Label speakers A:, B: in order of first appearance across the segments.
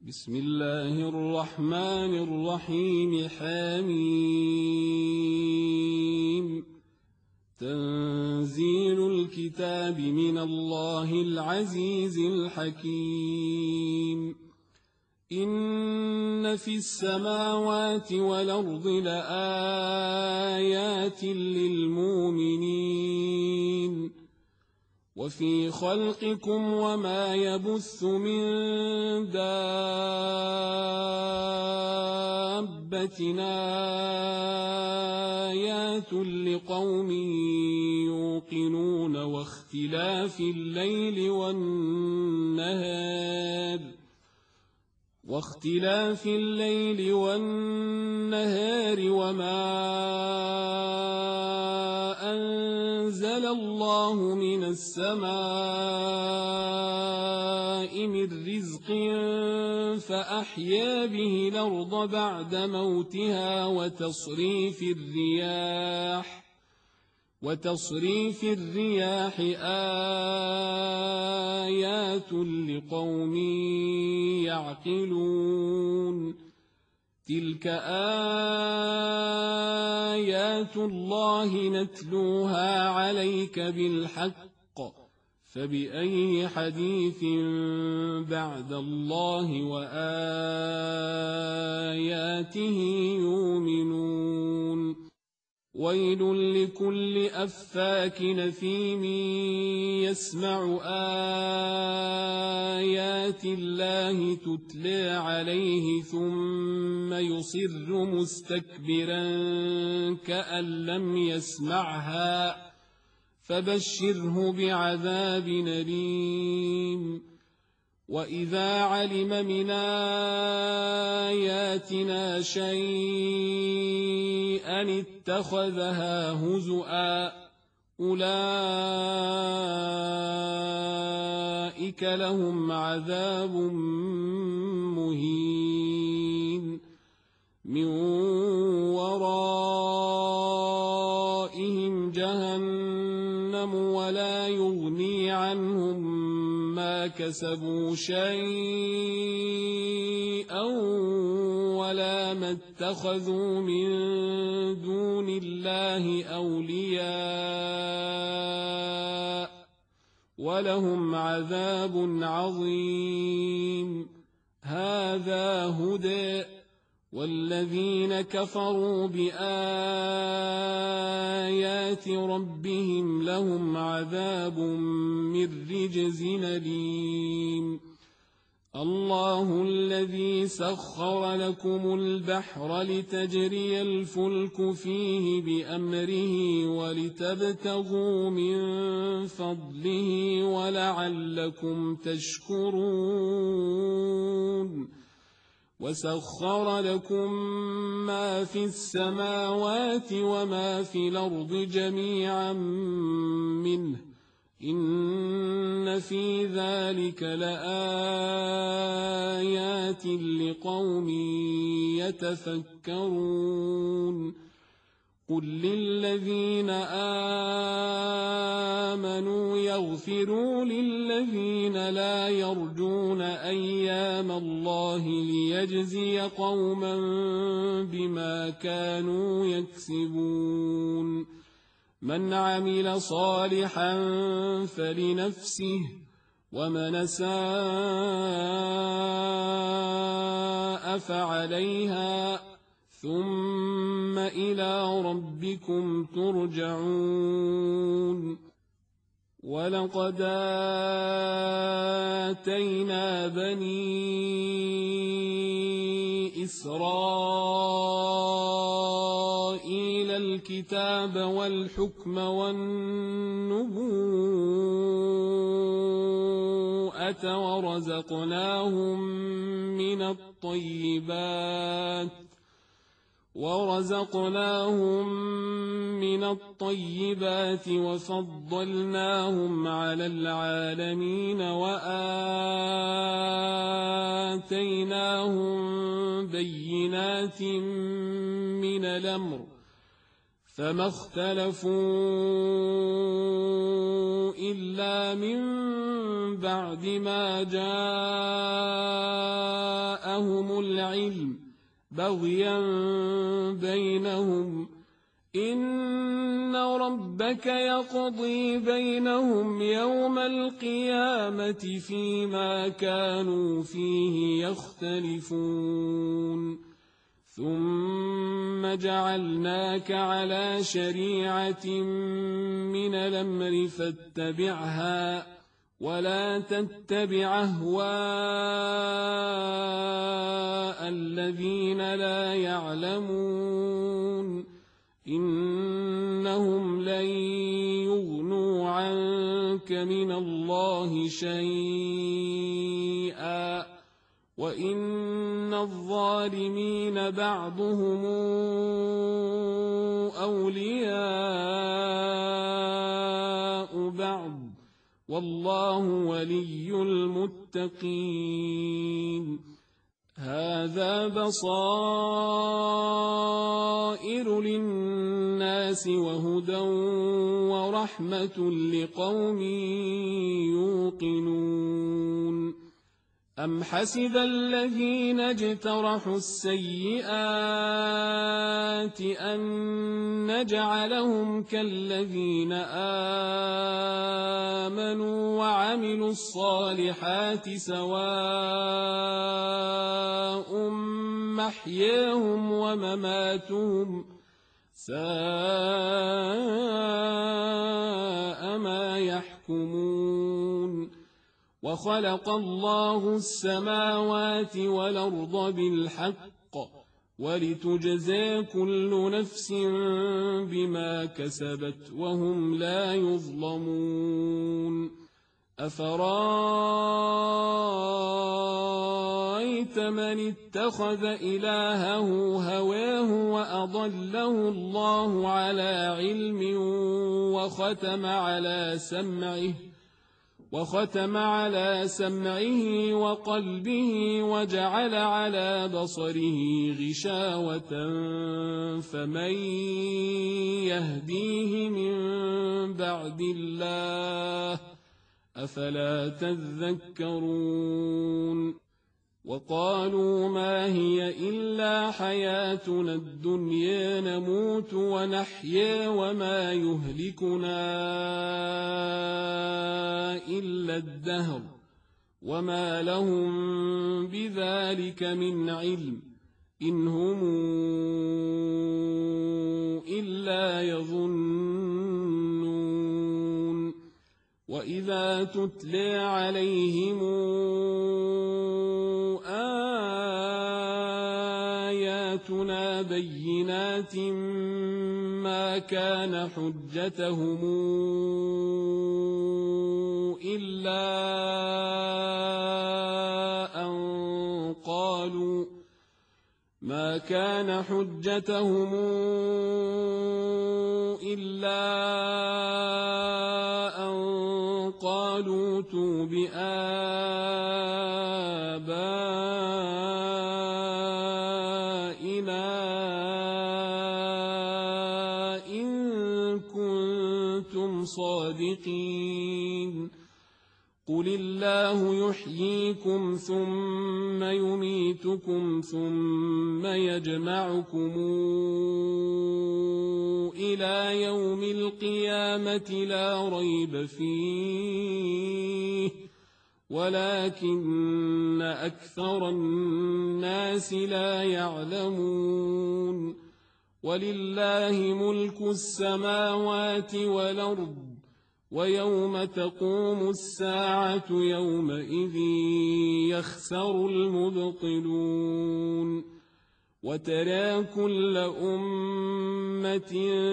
A: بسم الله الرحمن الرحيم حميم تنزيل الكتاب من الله العزيز الحكيم إن في السماوات والأرض لآيات للمؤمنين وفي خلقكم وما يبث من دابة آيات لقوم يوقنون واختلاف الليل والنهار وما أنزل الله من السماء من رزق فأحيا به الأرض بعد موتها وتصريف الرياح آيات لقوم يعقلون تلك آيات الله نتلوها عليك بالحق فبأي حديث بعد الله وآياته يؤمنون ويل لكل أفاك نثيم يسمع آيات الله تتلى عليه ثم يصر مستكبرا كأن لم يسمعها فبشره بعذاب أليم وإذا علم من آياتنا شيئا اتخذها هزؤا أولئك لهم عذاب مهين من ورائهم جهنم ولا يغني عنهم ما كسبوا شيئا ولا ما اتخذوا من دون الله أولياء ولهم عذاب عظيم هذا هدى والذين كفروا بآيات ربهم لهم عذاب من رجز أليم الله الذي سخر لكم البحر لتجري الفلك فيه بأمره ولتبتغوا من فضله ولعلكم تشكرون وسخر لكم ما في السماوات وما في الأرض جميعا منه إن في ذلك لآيات لقوم يتفكرون قل للذين آمنوا يغفروا للذين لا يرجون أيام الله ليجزي قوما بما كانوا يكسبون من عمل صالحا فلنفسه ومن أساء فعليها ثم إلى ربكم ترجعون ولقد آتينا بني إسرائيل الكتاب والحكم والنبوءة ورزقناهم من الطيبات وفضلناهم على العالمين وآتيناهم بينات من الأمر فما اختلفوا إلا من بعد ما جاءهم آتيناهم العلم بغيا بينهم إن ربك يقضي بينهم يوم القيامة فيما كانوا فيه يختلفون ثم جعلناك على شريعة من الأمر فاتبعها ولا تتبع أهواء الذين لا يعلمون إنهم لن يغنوا عنك من الله شيئا وإن الظالمين بعضهم أولياء بعض والله ولي المتقين هذا بصائر للناس وهدى ورحمة لقوم يوقنون أم حسب الذين اجترحوا السيئات أن نجعلهم كالذين آمنوا وعملوا الصالحات سواء محياهم ومماتهم ساء ما يحكمون وخلق الله السماوات والأرض بالحق ولتجزى كل نفس بما كسبت وهم لا يظلمون أفرأيت من اتخذ إلهه هواه وأضله الله على علم وختم على سمعه وقلبه وجعل على بصره غشاوة فمن يهديه من بعد الله أفلا تذكرون وقالوا ما هي إلا حياتنا الدنيا نموت ونحيا وما يهلكنا إلا الدهر وما لهم بذلك من علم إن هم إلا يظنون وإذا تتلى عليهم آياتنا بينات ما كان حجتهم إلا أن قالوا ائتوا بآبائنا إن كنتم صادقين قل الله يحييكم ثم يميتكم ثم يجمعكم إلى يوم القيامة لا ريب فيه ولكن أكثر الناس لا يعلمون ولله ملك السماوات والأرض ويوم تقوم الساعة يومئذ يخسر المبطلون وترى كل أمة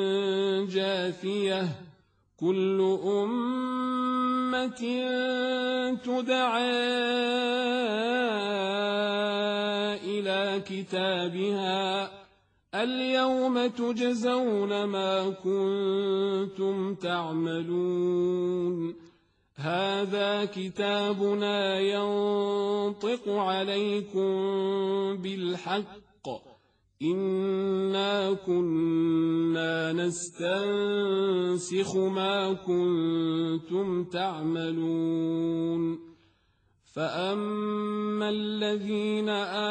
A: جاثية كل أمة تدعى إلى كتابها اليوم تجزون ما كنتم تعملون هذا كتابنا ينطق عليكم بالحق إنا كنا نستنسخ ما كنتم تعملون فأما الذين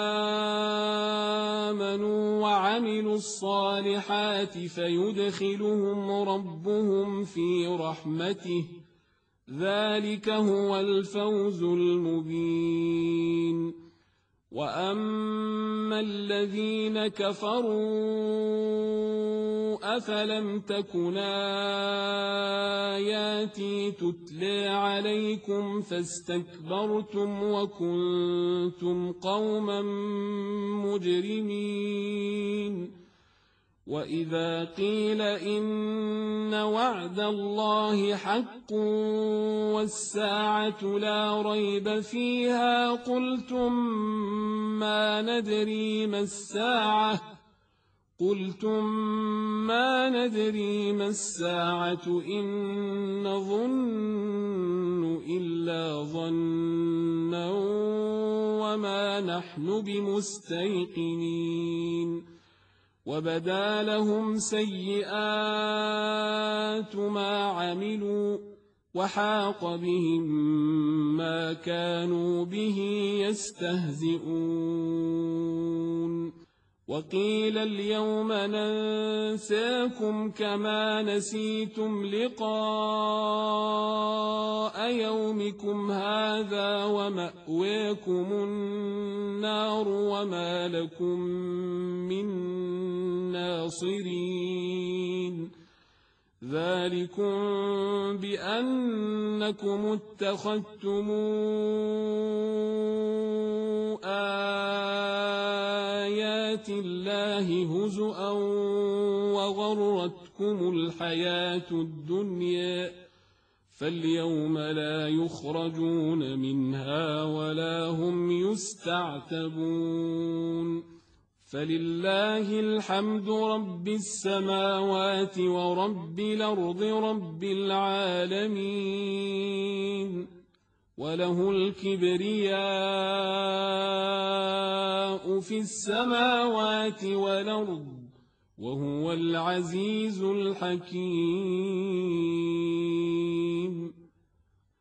A: آمنوا وعملوا الصالحات فيدخلهم ربهم في رحمته ذلك هو الفوز المبين. وأما الذين كفروا أفلم تكن آياتي تتلى عليكم فاستكبرتم وكنتم قوما مجرمين. وإذا قيل إن وعد الله حق والساعة لا ريب فيها قلتم ما ندري ما الساعة إن نظن إلا ظنا وما نحن بمستيقنين. وبدا لهم سيئات ما عملوا وحاق بهم ما كانوا به يستهزئون. وقيل اليوم ننساكم كما نسيتم لقاء يومكم هذا ومأواكم النار وما لكم من ناصرين. ذلكم بأنكم اتخذتم آيات الله هزؤا وغرتكم الحياة الدنيا فاليوم لا يخرجون منها ولا هم يستعتبون. فلله الحمد رب السماوات ورب الأرض رب العالمين وله الكبرياء في السماوات والأرض وهو العزيز الحكيم.